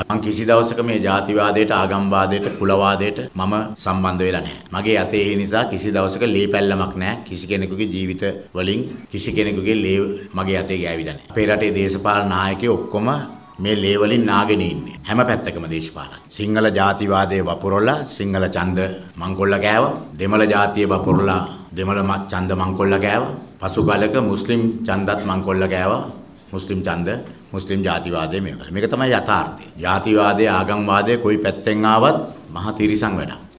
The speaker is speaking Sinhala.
මම කිසි දවසක මේ ජාතිවාදයට, ආගම්වාදයට, කුලවාදයට මම සම්බන්ධ වෙලා නැහැ. මගේ අතේ ඒ නිසා කිසි දවසක ලේ පැල්ලමක් නැහැ. කිසි කෙනෙකුගේ ජීවිත වලින් කිසි කෙනෙකුගේ ලේ මගේ අතේ ගෑවිලා නැහැ. අපේ රටේ දේශපාලන නායකයෝ ඔක්කොම මේ ලේ වලින් නාගෙන ඉන්නේ. හැම පැත්තකම දේශපාලන. සිංහල ජාතිවාදයේ වපුරලා සිංහල ඡන්ද මංකොල්ල කෑවා. දෙමළ ජාතිය වපුරලා දෙමළ ඡන්ද මංකොල්ල කෑවා. පසු කාලයක මුස්ලිම් ඡන්දත් මංකොල්ල කෑවා. මුස්ලිම් ඡන්ද මුස්ලිම් ජාතිවාදයේ මේක තමයි යථාර්ථය. ජාතිවාදයේ ආගම්වාදයේ කොයි පැත්තෙන් ආවත් මහා තිරිසන් වැඩක්.